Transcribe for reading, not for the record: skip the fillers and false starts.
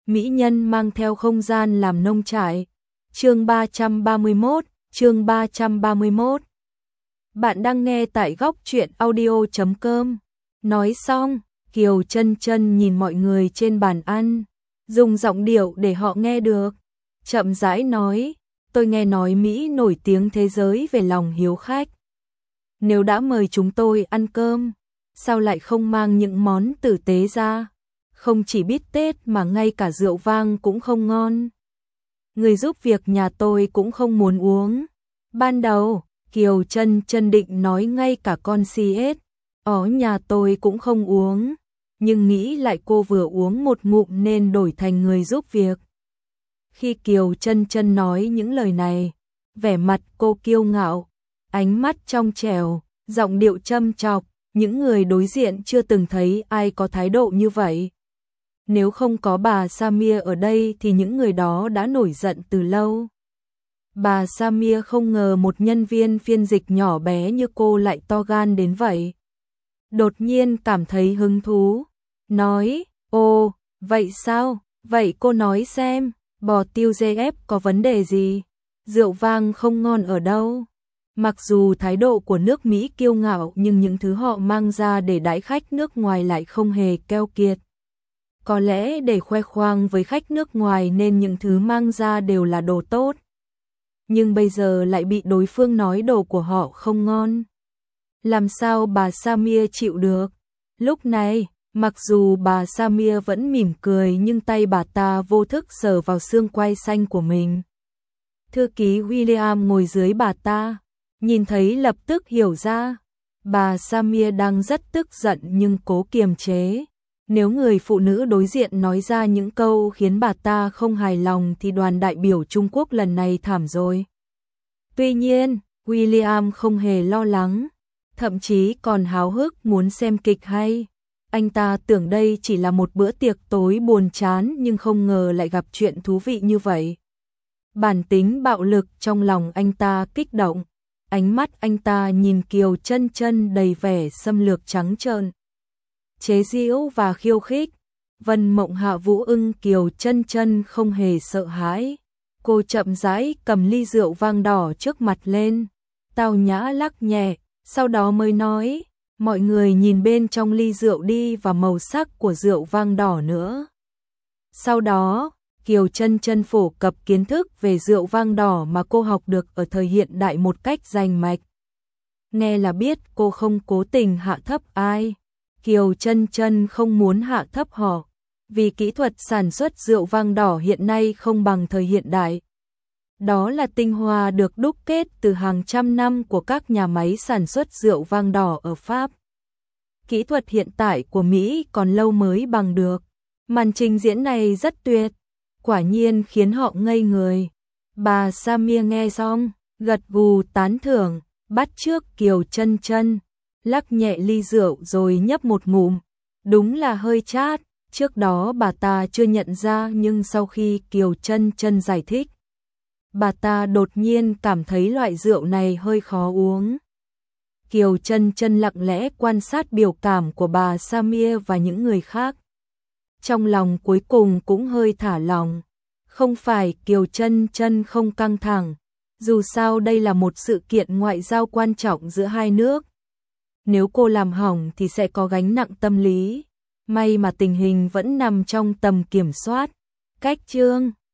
mỹ nhân mang theo không gian làm nông trại. Chương 331. Bạn đang nghe tại góc truyện audio.com. Nói xong, Kiều Chân Chân nhìn mọi người trên bàn ăn, dùng giọng điệu để họ nghe được, chậm rãi nói, tôi nghe nói Mỹ nổi tiếng thế giới về lòng hiếu khách. Nếu đã mời chúng tôi ăn cơm, sao lại không mang những món tử tế ra? Không chỉ bít tết mà ngay cả rượu vang cũng không ngon. Người giúp việc nhà tôi cũng không muốn uống. Ban đầu, Kiều Chân Chân định nói ngay cả con CS, nhà tôi cũng không uống, nhưng nghĩ lại cô vừa uống một ngụm nên đổi thành người giúp việc. Khi Kiều Chân Chân nói những lời này, vẻ mặt cô kiêu ngạo, ánh mắt trong trẻo, giọng điệu châm chọc, những người đối diện chưa từng thấy ai có thái độ như vậy. Nếu không có bà Samia ở đây thì những người đó đã nổi giận từ lâu. Bà Samia không ngờ một nhân viên phiên dịch nhỏ bé như cô lại to gan đến vậy. Đột nhiên cảm thấy hứng thú, nói, ồ, vậy sao? Vậy cô nói xem, bò tiêu GF có vấn đề gì? Rượu vang không ngon ở đâu? Mặc dù thái độ của nước Mỹ kiêu ngạo nhưng những thứ họ mang ra để đãi khách nước ngoài lại không hề keo kiệt. Có lẽ để khoe khoang với khách nước ngoài nên những thứ mang ra đều là đồ tốt. Nhưng bây giờ lại bị đối phương nói đồ của họ không ngon. Làm sao bà Samia chịu được? Lúc này, mặc dù bà Samia vẫn mỉm cười nhưng tay bà ta vô thức sờ vào xương quai xanh của mình. Thư ký William ngồi dưới bà ta, nhìn thấy lập tức hiểu ra. Bà Samia đang rất tức giận nhưng cố kiềm chế. Nếu người phụ nữ đối diện nói ra những câu khiến bà ta không hài lòng thì đoàn đại biểu Trung Quốc lần này thảm rồi. Tuy nhiên, William không hề lo lắng, thậm chí còn háo hức muốn xem kịch hay. Anh ta tưởng đây chỉ là một bữa tiệc tối buồn chán nhưng không ngờ lại gặp chuyện thú vị như vậy. Bản tính bạo lực trong lòng anh ta kích động, ánh mắt anh ta nhìn Kiều Chân Chân đầy vẻ xâm lược trắng trợn, chế giễu và khiêu khích. Vân Mộng Hạ Vũ ưng Kiều Chân Chân không hề sợ hãi. Cô chậm rãi cầm ly rượu vang đỏ trước mặt lên, tao nhã lắc nhẹ, sau đó mới nói, mọi người nhìn bên trong ly rượu đi và màu sắc của rượu vang đỏ nữa. Sau đó, Kiều Chân Chân phổ cập kiến thức về rượu vang đỏ mà cô học được ở thời hiện đại một cách rành mạch. Nghe là biết cô không cố tình hạ thấp ai. Kiều Chân Chân không muốn hạ thấp họ, vì kỹ thuật sản xuất rượu vang đỏ hiện nay không bằng thời hiện đại. Đó là tinh hoa được đúc kết từ hàng trăm năm của các nhà máy sản xuất rượu vang đỏ ở Pháp. Kỹ thuật hiện tại của Mỹ còn lâu mới bằng được. Màn trình diễn này rất tuyệt, quả nhiên khiến họ ngây người. Bà Samia nghe xong, gật gù tán thưởng, bắt chước Kiều Chân Chân, lắc nhẹ ly rượu rồi nhấp một ngụm. Đúng là hơi chát, trước đó bà ta chưa nhận ra nhưng sau khi Kiều Chân Chân giải thích, bà ta đột nhiên cảm thấy loại rượu này hơi khó uống. Kiều Chân Chân lặng lẽ quan sát biểu cảm của bà Samia và những người khác. Trong lòng cuối cùng cũng hơi thả lỏng. Không phải Kiều Chân Chân không căng thẳng, dù sao đây là một sự kiện ngoại giao quan trọng giữa hai nước. Nếu cô làm hỏng thì sẽ có gánh nặng tâm lý. May mà tình hình vẫn nằm trong tầm kiểm soát. Cách chương